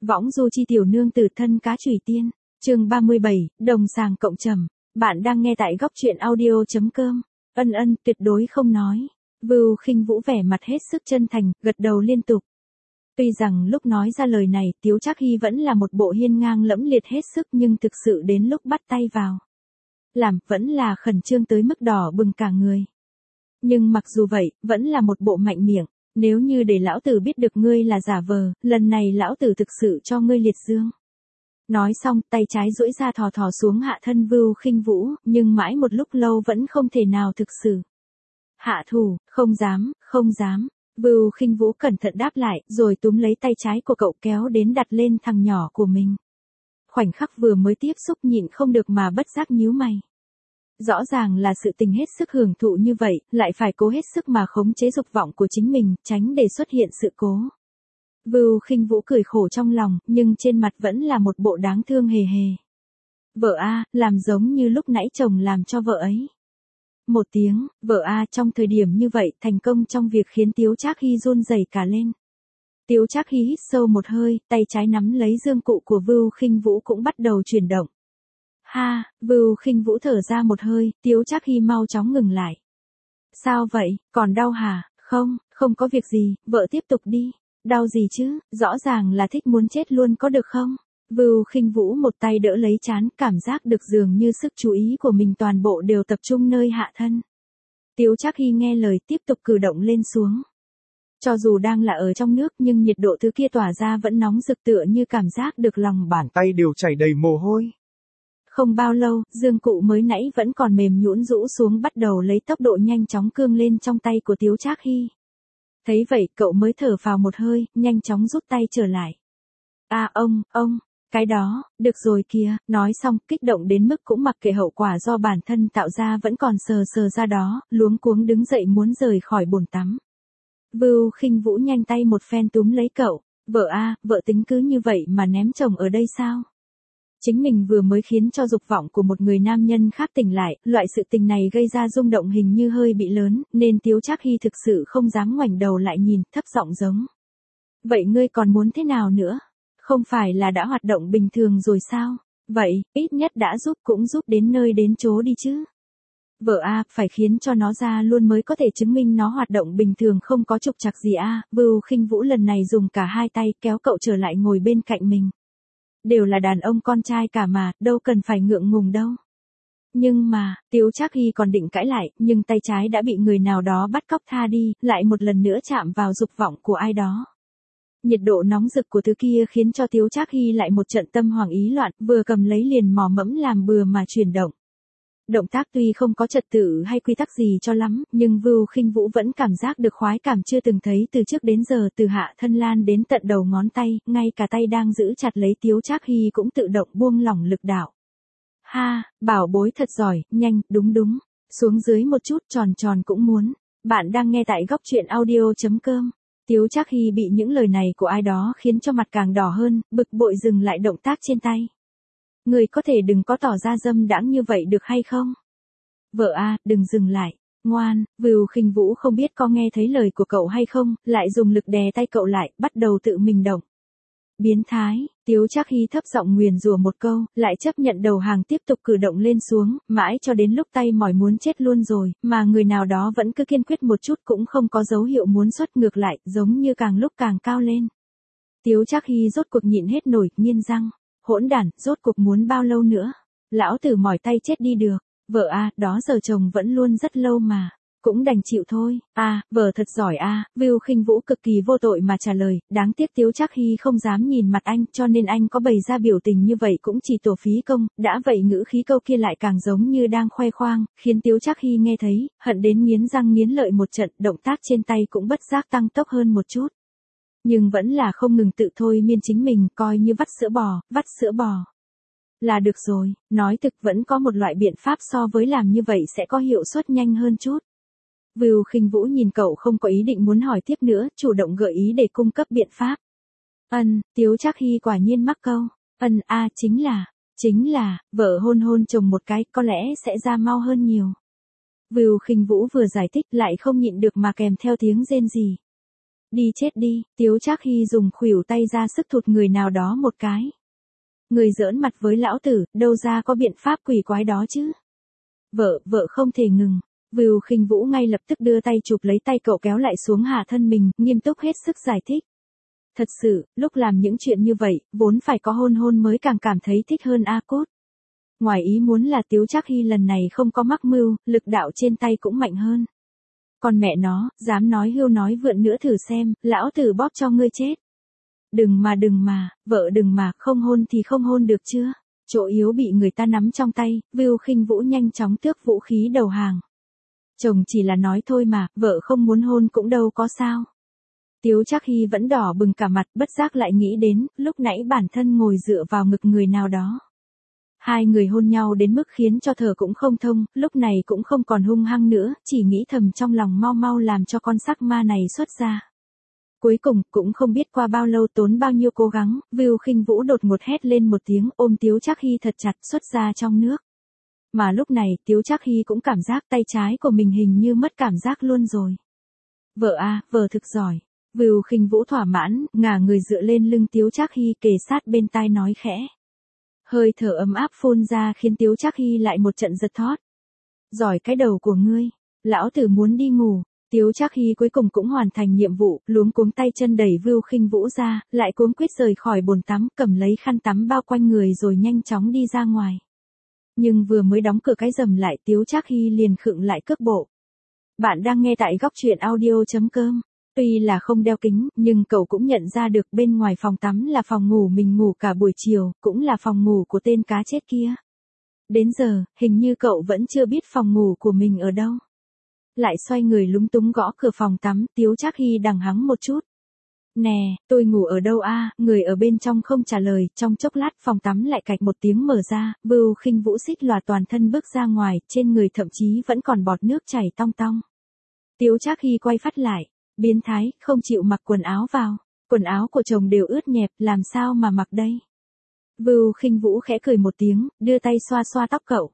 Võng du chi tiểu nương tử thân cá chủy tiên, chương 37, đồng sàng cộng trầm. Bạn đang nghe tại góc truyện audio.com. Ân, tuyệt đối không nói. Vưu Khinh Vũ vẻ mặt hết sức chân thành, gật đầu liên tục. Tuy rằng lúc nói ra lời này, Tiếu Trác Hy vẫn là một bộ hiên ngang lẫm liệt hết sức, nhưng thực sự đến lúc bắt tay vào làm, vẫn là khẩn trương tới mức đỏ bừng cả người. Nhưng mặc dù vậy, vẫn là một bộ mạnh miệng. Nếu như để lão tử biết được ngươi là giả vờ, lần này lão tử thực sự cho ngươi liệt dương. Nói xong, tay trái duỗi ra thò thò xuống hạ thân Vưu Khinh Vũ, nhưng mãi một lúc lâu vẫn không thể nào thực sự hạ thủ. Không dám. Vưu Khinh Vũ cẩn thận đáp lại, rồi túm lấy tay trái của cậu kéo đến đặt lên thằng nhỏ của mình. Khoảnh khắc vừa mới tiếp xúc nhịn không được mà bất giác nhíu mày. Rõ ràng là sự tình hết sức hưởng thụ như vậy, lại phải cố hết sức mà khống chế dục vọng của chính mình, tránh để xuất hiện sự cố. Vưu Khinh Vũ cười khổ trong lòng, nhưng trên mặt vẫn là một bộ đáng thương hề hề. Vợ a, làm giống như lúc nãy chồng làm cho vợ ấy. Một tiếng, vợ a trong thời điểm như vậy thành công trong việc khiến Tiếu Trác Hy run rẩy cả lên. Tiếu Trác Hy hít sâu một hơi, tay trái nắm lấy dương cụ của Vưu Khinh Vũ cũng bắt đầu chuyển động. Ha, Vưu Khinh Vũ thở ra một hơi, Tiếu Trác Hy mau chóng ngừng lại. Sao vậy, còn đau hả? Không có việc gì, vợ tiếp tục đi. Đau gì chứ, rõ ràng là thích muốn chết luôn có được không? Vưu Khinh Vũ một tay đỡ lấy trán, cảm giác được dường như sức chú ý của mình toàn bộ đều tập trung nơi hạ thân. Tiếu Trác Hy nghe lời tiếp tục cử động lên xuống. Cho dù đang là ở trong nước nhưng nhiệt độ thứ kia tỏa ra vẫn nóng rực tựa như cảm giác được lòng bàn tay đều chảy đầy mồ hôi. Không bao lâu, dương cụ mới nãy vẫn còn mềm nhũn rũ xuống bắt đầu lấy tốc độ nhanh chóng cương lên trong tay của Tiếu Trác Hy. Thấy vậy, cậu mới thở phào một hơi, nhanh chóng rút tay trở lại. À ông, cái đó, được rồi kìa, nói xong, kích động đến mức cũng mặc kệ hậu quả do bản thân tạo ra vẫn còn sờ ra đó, luống cuống đứng dậy muốn rời khỏi bồn tắm. Vưu Khinh Vũ nhanh tay một phen túm lấy cậu, vợ a, vợ tính cứ như vậy mà ném chồng ở đây sao? Chính mình vừa mới khiến cho dục vọng của một người nam nhân khác tỉnh lại, loại sự tình này gây ra rung động hình như hơi bị lớn, nên Tiếu Trác Hy thực sự không dám ngoảnh đầu lại nhìn, thấp giọng giống. Vậy ngươi còn muốn thế nào nữa? Không phải là đã hoạt động bình thường rồi sao? Vậy, ít nhất đã cũng giúp đến nơi đến chốn đi chứ. Vợ a, phải khiến cho nó ra luôn mới có thể chứng minh nó hoạt động bình thường không có trục trặc gì a. Vưu Khinh Vũ lần này dùng cả hai tay kéo cậu trở lại ngồi bên cạnh mình. Đều là đàn ông con trai cả mà, đâu cần phải ngượng ngùng đâu. Nhưng mà, Tiếu Trác Hy còn định cãi lại, nhưng tay trái đã bị người nào đó bắt cóc tha đi, lại một lần nữa chạm vào dục vọng của ai đó. Nhiệt độ nóng rực của thứ kia khiến cho Tiếu Trác Hy lại một trận tâm hoảng ý loạn, vừa cầm lấy liền mò mẫm làm bừa mà chuyển động. Động tác tuy không có trật tự hay quy tắc gì cho lắm, nhưng Vưu Khinh Vũ vẫn cảm giác được khoái cảm chưa từng thấy từ trước đến giờ, từ hạ thân lan đến tận đầu ngón tay, ngay cả tay đang giữ chặt lấy Tiếu Trác Hy cũng tự động buông lỏng lực đạo. Ha, bảo bối thật giỏi, nhanh, đúng, xuống dưới một chút, tròn cũng muốn. Bạn đang nghe tại góc truyện audio.com. Tiếu Trác Hy bị những lời này của ai đó khiến cho mặt càng đỏ hơn, bực bội dừng lại động tác trên tay. Người có thể đừng có tỏ ra dâm đãng như vậy được hay không? Vợ a, đừng dừng lại, ngoan. Vưu Khinh Vũ không biết có nghe thấy lời của cậu hay không, lại dùng lực đè tay cậu lại, bắt đầu tự mình động. Biến thái, Tiếu Trác Hy thấp giọng nguyền rủa một câu, lại chấp nhận đầu hàng tiếp tục cử động lên xuống, mãi cho đến lúc tay mỏi muốn chết luôn rồi, mà người nào đó vẫn cứ kiên quyết một chút cũng không có dấu hiệu muốn xuất ngược lại, giống như càng lúc càng cao lên. Tiếu Trác Hy rốt cuộc nhịn hết nổi, nghiến răng. Hỗn đản, rốt cuộc muốn bao lâu nữa? Lão tử mỏi tay chết đi được. Vợ a, đó giờ chồng vẫn luôn rất lâu mà. Cũng đành chịu thôi. À, vợ thật giỏi a. Vưu Khinh Vũ cực kỳ vô tội mà trả lời. Đáng tiếc Tiếu Trác Hy không dám nhìn mặt anh, cho nên anh có bày ra biểu tình như vậy cũng chỉ tổ phí công. Đã vậy ngữ khí câu kia lại càng giống như đang khoe khoang, khiến Tiếu Trác Hy nghe thấy, hận đến nghiến răng nghiến lợi một trận, động tác trên tay cũng bất giác tăng tốc hơn một chút. Nhưng vẫn là không ngừng tự thôi miên chính mình, coi như vắt sữa bò. Là được rồi, nói thực vẫn có một loại biện pháp so với làm như vậy sẽ có hiệu suất nhanh hơn chút. Vưu Khinh Vũ nhìn cậu không có ý định muốn hỏi tiếp nữa, chủ động gợi ý để cung cấp biện pháp. Tiếu Trác Hy quả nhiên mắc câu. Chính là, vợ hôn chồng một cái, có lẽ sẽ ra mau hơn nhiều. Vưu Khinh Vũ vừa giải thích lại không nhịn được mà kèm theo tiếng rên rỉ. Đi chết đi, Tiếu Trác Hy dùng khuỷu tay ra sức thụt người nào đó một cái. Người giỡn mặt với lão tử, đâu ra có biện pháp quỷ quái đó chứ. Vợ không thể ngừng. Vưu Khinh Vũ ngay lập tức đưa tay chụp lấy tay cậu kéo lại xuống hạ thân mình, nghiêm túc hết sức giải thích. Thật sự, lúc làm những chuyện như vậy, vốn phải có hôn hôn mới càng cảm thấy thích hơn a cốt. Ngoài ý muốn là Tiếu Trác Hy lần này không có mắc mưu, lực đạo trên tay cũng mạnh hơn. Còn mẹ nó, dám nói hưu nói vượn nữa thử xem, lão tử bóp cho ngươi chết. Đừng mà, vợ đừng mà, không hôn thì không hôn được chưa? Chỗ yếu bị người ta nắm trong tay, Vưu Khinh Vũ nhanh chóng tước vũ khí đầu hàng. Chồng chỉ là nói thôi mà, vợ không muốn hôn cũng đâu có sao. Tiếu Trác Hy vẫn đỏ bừng cả mặt, bất giác lại nghĩ đến, lúc nãy bản thân ngồi dựa vào ngực người nào đó. Hai người hôn nhau đến mức khiến cho thở cũng không thông, lúc này cũng không còn hung hăng nữa, chỉ nghĩ thầm trong lòng mau mau làm cho con sắc ma này xuất ra. Cuối cùng, cũng không biết qua bao lâu tốn bao nhiêu cố gắng, Vưu Khinh Vũ đột ngột hét lên một tiếng ôm Tiếu Trác Hy thật chặt xuất ra trong nước. Mà lúc này, Tiếu Trác Hy cũng cảm giác tay trái của mình hình như mất cảm giác luôn rồi. Vợ à, vợ thực giỏi. Vưu Khinh Vũ thỏa mãn, ngả người dựa lên lưng Tiếu Trác Hy kề sát bên tai nói khẽ. Hơi thở ấm áp phun ra khiến Tiếu Trác Hy lại một trận giật thót. Giỏi cái đầu của ngươi, lão tử muốn đi ngủ. Tiếu Trác Hy cuối cùng cũng hoàn thành nhiệm vụ, luống cuống tay chân đẩy Vưu Khinh Vũ ra, lại cuống quýt rời khỏi bồn tắm, cầm lấy khăn tắm bao quanh người rồi nhanh chóng đi ra ngoài. Nhưng vừa mới đóng cửa cái rầm lại Tiếu Trác Hy liền khựng lại cước bộ. Bạn đang nghe tại góc truyện audio.com. Tuy là không đeo kính, nhưng cậu cũng nhận ra được bên ngoài phòng tắm là phòng ngủ mình ngủ cả buổi chiều, cũng là phòng ngủ của tên cá chết kia. Đến giờ, hình như cậu vẫn chưa biết phòng ngủ của mình ở đâu. Lại xoay người lúng túng gõ cửa phòng tắm, Tiếu Trác Hy đằng hắng một chút. Nè, tôi ngủ ở đâu a? Người ở bên trong không trả lời, trong chốc lát phòng tắm lại cạch một tiếng mở ra, Vưu Khinh Vũ xích lòa toàn thân bước ra ngoài, trên người thậm chí vẫn còn bọt nước chảy tong tong. Tiếu Trác Hy quay phát lại, biến thái, không chịu mặc quần áo vào, quần áo của chồng đều ướt nhẹp, làm sao mà mặc đây? Vưu Khinh Vũ khẽ cười một tiếng, đưa tay xoa xoa tóc cậu.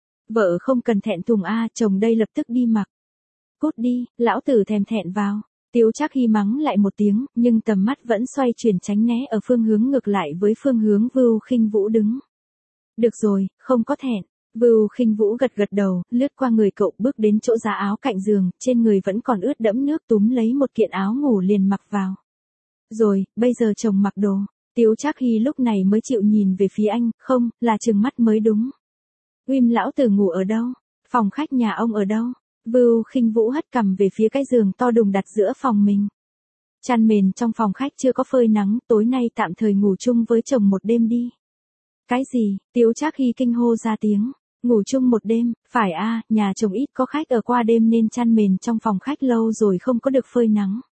Vợ không cần thẹn thùng a, chồng đây lập tức đi mặc. Cút đi, lão tử thèm thẹn vào. Tiếu Trác Hy mắng lại một tiếng, nhưng tầm mắt vẫn xoay chuyển tránh né ở phương hướng ngược lại với phương hướng Vưu Khinh Vũ đứng. Được rồi, không có thẹn. Vưu Khinh Vũ gật gật đầu, lướt qua người cậu bước đến chỗ giá áo cạnh giường, trên người vẫn còn ướt đẫm nước túm lấy một kiện áo ngủ liền mặc vào. Rồi, bây giờ chồng mặc đồ. Tiếu Trác Hy lúc này mới chịu nhìn về phía anh, không, là trừng mắt mới đúng. Uym lão tử ngủ ở đâu? Phòng khách nhà ông ở đâu? Vưu Khinh Vũ hất cằm về phía cái giường to đùng đặt giữa phòng mình. Chăn mền trong phòng khách chưa có phơi nắng, tối nay tạm thời ngủ chung với chồng một đêm đi. Cái gì? Tiếu Trác Hy kinh hô ra tiếng. Ngủ chung một đêm, phải a, nhà chồng ít có khách ở qua đêm nên chăn mền trong phòng khách lâu rồi không có được phơi nắng.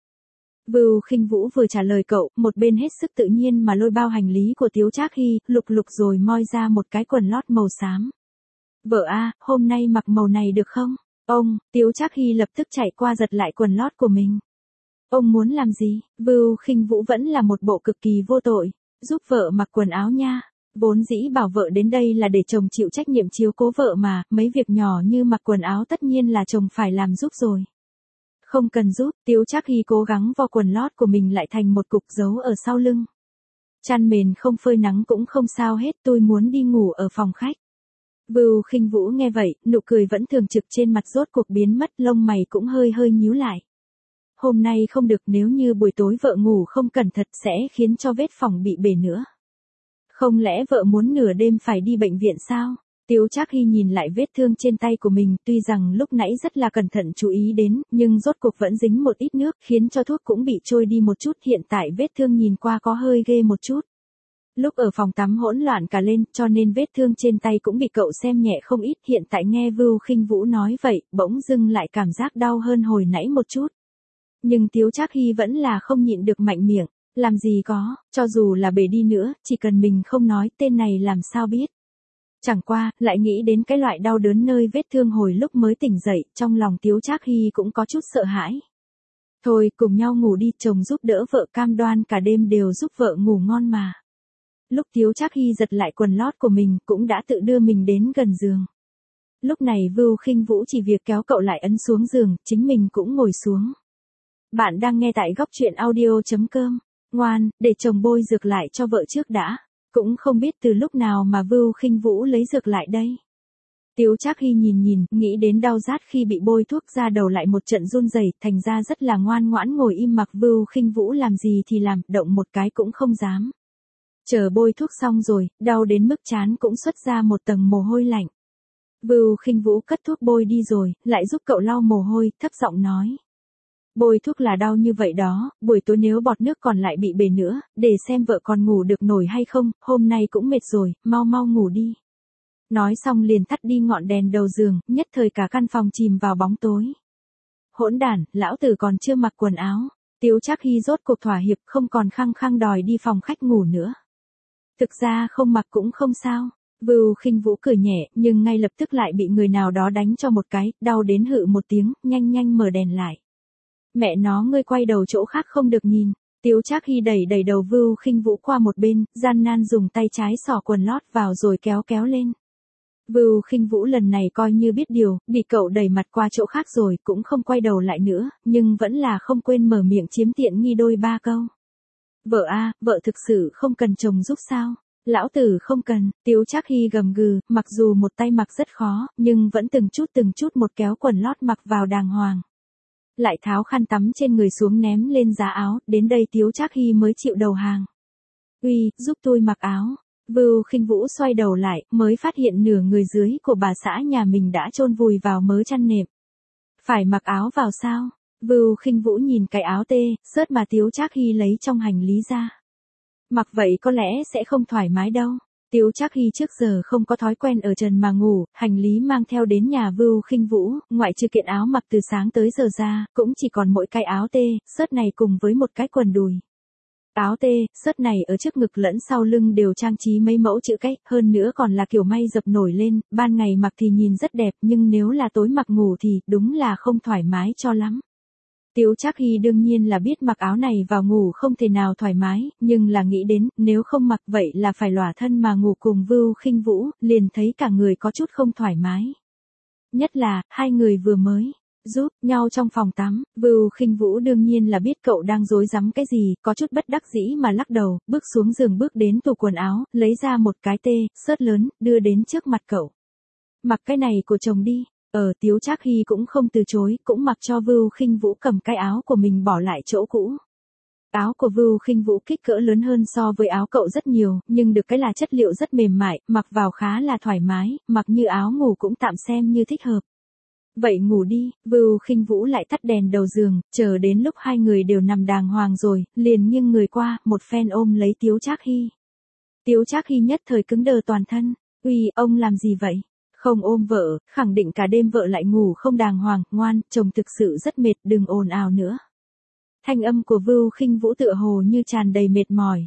Vưu Khinh Vũ vừa trả lời cậu, một bên hết sức tự nhiên mà lôi bao hành lý của Tiếu Trác Hy, lục lục rồi moi ra một cái quần lót màu xám. Vợ a, hôm nay mặc màu này được không? Ông, Tiếu Trác Hy lập tức chạy qua giật lại quần lót của mình. Ông muốn làm gì? Vưu Khinh Vũ vẫn là một bộ cực kỳ vô tội. Giúp vợ mặc quần áo nha. Vốn dĩ bảo vợ đến đây là để chồng chịu trách nhiệm chiếu cố vợ mà, mấy việc nhỏ như mặc quần áo tất nhiên là chồng phải làm giúp rồi. Không cần giúp, Tiếu Trác Hy cố gắng vo quần lót của mình lại thành một cục giấu ở sau lưng. Chăn mền không phơi nắng cũng không sao hết, tôi muốn đi ngủ ở phòng khách. Vưu Khinh Vũ nghe vậy, nụ cười vẫn thường trực trên mặt rốt cuộc biến mất, lông mày cũng hơi hơi nhíu lại. Hôm nay không được, nếu như buổi tối vợ ngủ không cẩn thận sẽ khiến cho vết phòng bị bể nữa. Không lẽ vợ muốn nửa đêm phải đi bệnh viện sao? Tiếu Trác Hy nhìn lại vết thương trên tay của mình, tuy rằng lúc nãy rất là cẩn thận chú ý đến, nhưng rốt cuộc vẫn dính một ít nước, khiến cho thuốc cũng bị trôi đi một chút, hiện tại vết thương nhìn qua có hơi ghê một chút. Lúc ở phòng tắm hỗn loạn cả lên, cho nên vết thương trên tay cũng bị cậu xem nhẹ không ít, hiện tại nghe Vưu Khinh Vũ nói vậy, bỗng dưng lại cảm giác đau hơn hồi nãy một chút. Nhưng Tiếu Trác Hy vẫn là không nhịn được mạnh miệng, làm gì có, cho dù là bể đi nữa, chỉ cần mình không nói, tên này làm sao biết. Chẳng qua, lại nghĩ đến cái loại đau đớn nơi vết thương hồi lúc mới tỉnh dậy, trong lòng Tiếu Trác Hy cũng có chút sợ hãi. Thôi, cùng nhau ngủ đi, chồng giúp đỡ vợ, cam đoan cả đêm đều giúp vợ ngủ ngon mà. Lúc Tiếu Trác Hy giật lại quần lót của mình, cũng đã tự đưa mình đến gần giường. Lúc này Vưu Khinh Vũ chỉ việc kéo cậu lại ấn xuống giường, chính mình cũng ngồi xuống. Bạn đang nghe tại góc truyện audio.com. Ngoan, để chồng bôi dược lại cho vợ trước đã. Cũng không biết từ lúc nào mà Vưu Khinh Vũ lấy dược lại đây. Tiếu Trác Hy nhìn, nghĩ đến đau rát khi bị bôi thuốc ra đầu lại một trận run rẩy, thành ra rất là ngoan ngoãn ngồi im mặc Vưu Khinh Vũ làm gì thì làm, động một cái cũng không dám. Chờ bôi thuốc xong rồi, đau đến mức trán cũng xuất ra một tầng mồ hôi lạnh. Vưu Khinh Vũ cất thuốc bôi đi rồi, lại giúp cậu lau mồ hôi, thấp giọng nói. Bôi thuốc là đau như vậy đó, buổi tối nếu bọt nước còn lại bị bể nữa, để xem vợ còn ngủ được nổi hay không, hôm nay cũng mệt rồi, mau mau ngủ đi. Nói xong liền tắt đi ngọn đèn đầu giường, nhất thời cả căn phòng chìm vào bóng tối. Hỗn đản, lão tử còn chưa mặc quần áo. Tiếu Trác Hy rốt cuộc thỏa hiệp, không còn khăng khăng đòi đi phòng khách ngủ nữa. Thực ra không mặc cũng không sao. Vưu Khinh Vũ cười nhẹ, nhưng ngay lập tức lại bị người nào đó đánh cho một cái, đau đến hự một tiếng, nhanh mở đèn lại. Mẹ nó, ngươi quay đầu chỗ khác không được nhìn. Tiếu Trác Hy đẩy đầu Vưu Khinh Vũ qua một bên, gian nan dùng tay trái xỏ quần lót vào rồi kéo lên. Vưu Khinh Vũ lần này coi như biết điều, bị cậu đẩy mặt qua chỗ khác rồi, cũng không quay đầu lại nữa, nhưng vẫn là không quên mở miệng chiếm tiện nghi đôi ba câu. Vợ a, vợ thực sự không cần chồng giúp sao? Lão tử không cần. Tiếu Trác Hy gầm gừ, mặc dù một tay mặc rất khó, nhưng vẫn từng chút một kéo quần lót mặc vào đàng hoàng. Lại tháo khăn tắm trên người xuống ném lên giá áo, đến đây Tiếu Trác Hy mới chịu đầu hàng. Uy, giúp tôi mặc áo. Vưu Khinh Vũ xoay đầu lại, mới phát hiện nửa người dưới của bà xã nhà mình đã chôn vùi vào mớ chăn nệm. Phải mặc áo vào sao? Vưu Khinh Vũ nhìn cái áo xớt mà Tiếu Trác Hy lấy trong hành lý ra. Mặc vậy có lẽ sẽ không thoải mái đâu. Tiếu Trác Hy trước giờ không có thói quen ở trần mà ngủ, hành lý mang theo đến nhà Vưu Khinh Vũ, ngoại trừ kiện áo mặc từ sáng tới giờ ra, cũng chỉ còn mỗi cái áo xớt này cùng với một cái quần đùi. Áo xớt này ở trước ngực lẫn sau lưng đều trang trí mấy mẫu chữ cách, hơn nữa còn là kiểu may dập nổi lên, ban ngày mặc thì nhìn rất đẹp nhưng nếu là tối mặc ngủ thì đúng là không thoải mái cho lắm. Tiếu Trác Hy đương nhiên là biết mặc áo này vào ngủ không thể nào thoải mái, nhưng là nghĩ đến, nếu không mặc vậy là phải lỏa thân mà ngủ cùng Vưu Khinh Vũ, liền thấy cả người có chút không thoải mái. Nhất là, hai người vừa mới giúp nhau trong phòng tắm, Vưu Khinh Vũ đương nhiên là biết cậu đang rối rắm cái gì, có chút bất đắc dĩ mà lắc đầu, bước xuống giường bước đến tủ quần áo, lấy ra một cái xớt lớn, đưa đến trước mặt cậu. Mặc cái này của chồng đi. Tiếu Trác Hy cũng không từ chối, cũng mặc cho Vưu Khinh Vũ cầm cái áo của mình bỏ lại chỗ cũ. Áo của Vưu Khinh Vũ kích cỡ lớn hơn so với áo cậu rất nhiều, nhưng được cái là chất liệu rất mềm mại, mặc vào khá là thoải mái, mặc như áo ngủ cũng tạm xem như thích hợp. Vậy ngủ đi. Vưu Khinh Vũ lại tắt đèn đầu giường, chờ đến lúc hai người đều nằm đàng hoàng rồi, liền nghiêng người qua, một phen ôm lấy Tiếu Trác Hy. Tiếu Trác Hy nhất thời cứng đờ toàn thân. Uy, ông làm gì vậy? Không ôm vợ, khẳng định cả đêm vợ lại ngủ không đàng hoàng, ngoan, chồng thực sự rất mệt, đừng ồn ào nữa. Thanh âm của Vưu Khinh Vũ tựa hồ như tràn đầy mệt mỏi.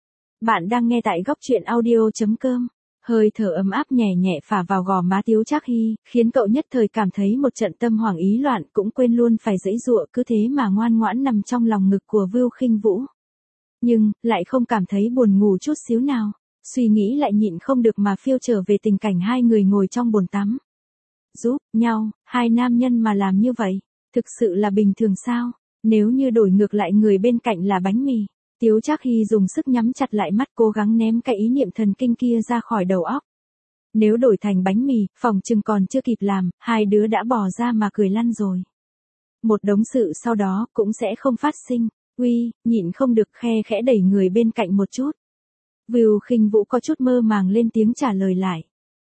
Bạn đang nghe tại góc truyện audio.com. Hơi thở ấm áp nhẹ phả vào gò má Tiếu Trác Hy, khiến cậu nhất thời cảm thấy một trận tâm hoảng ý loạn, cũng quên luôn phải giãy giụa, cứ thế mà ngoan ngoãn nằm trong lòng ngực của Vưu Khinh Vũ. Nhưng, lại không cảm thấy buồn ngủ chút xíu nào. Suy nghĩ lại nhịn không được mà phiêu trở về tình cảnh hai người ngồi trong bồn tắm. Giúp nhau, hai nam nhân mà làm như vậy, thực sự là bình thường sao? Nếu như đổi ngược lại người bên cạnh là bánh mì. Tiếu Trác Hy dùng sức nhắm chặt lại mắt cố gắng ném cái ý niệm thần kinh kia ra khỏi đầu óc. Nếu đổi thành bánh mì, phòng chừng còn chưa kịp làm, hai đứa đã bỏ ra mà cười lăn rồi. Một đống sự sau đó cũng sẽ không phát sinh. Uy, nhịn không được khe khẽ đẩy người bên cạnh một chút. Vưu Khinh Vũ có chút mơ màng lên tiếng trả lời lại.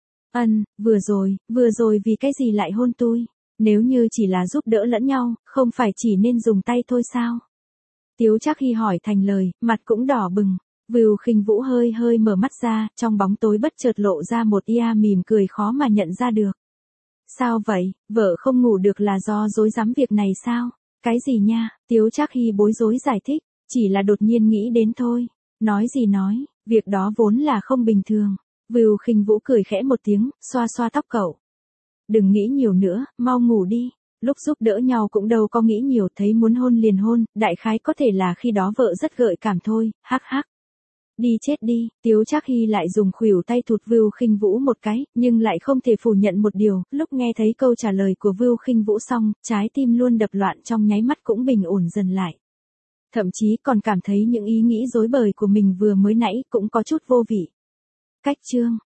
Vừa rồi vì cái gì lại hôn tôi? Nếu như chỉ là giúp đỡ lẫn nhau, không phải chỉ nên dùng tay thôi sao? Tiếu Trác Hy hỏi thành lời, mặt cũng đỏ bừng. Vưu Khinh Vũ hơi mở mắt ra, trong bóng tối bất chợt lộ ra một mỉm cười khó mà nhận ra được. Sao vậy, vợ không ngủ được là do rối rắm việc này sao? Cái gì nha? Tiếu Trác Hy bối rối giải thích, chỉ là đột nhiên nghĩ đến thôi. Nói gì nói, việc đó vốn là không bình thường. Vưu Khinh Vũ cười khẽ một tiếng, xoa tóc cậu. Đừng nghĩ nhiều nữa, mau ngủ đi. Lúc giúp đỡ nhau cũng đâu có nghĩ nhiều, thấy muốn hôn liền hôn, đại khái có thể là khi đó vợ rất gợi cảm thôi, hắc hắc. Đi chết đi, Tiếu Trác Hy lại dùng khuỷu tay thụt Vưu Khinh Vũ một cái, nhưng lại không thể phủ nhận một điều, lúc nghe thấy câu trả lời của Vưu Khinh Vũ xong, trái tim luôn đập loạn trong nháy mắt cũng bình ổn dần lại. Thậm chí còn cảm thấy những ý nghĩ rối bời của mình vừa mới nãy cũng có chút vô vị. Cách chương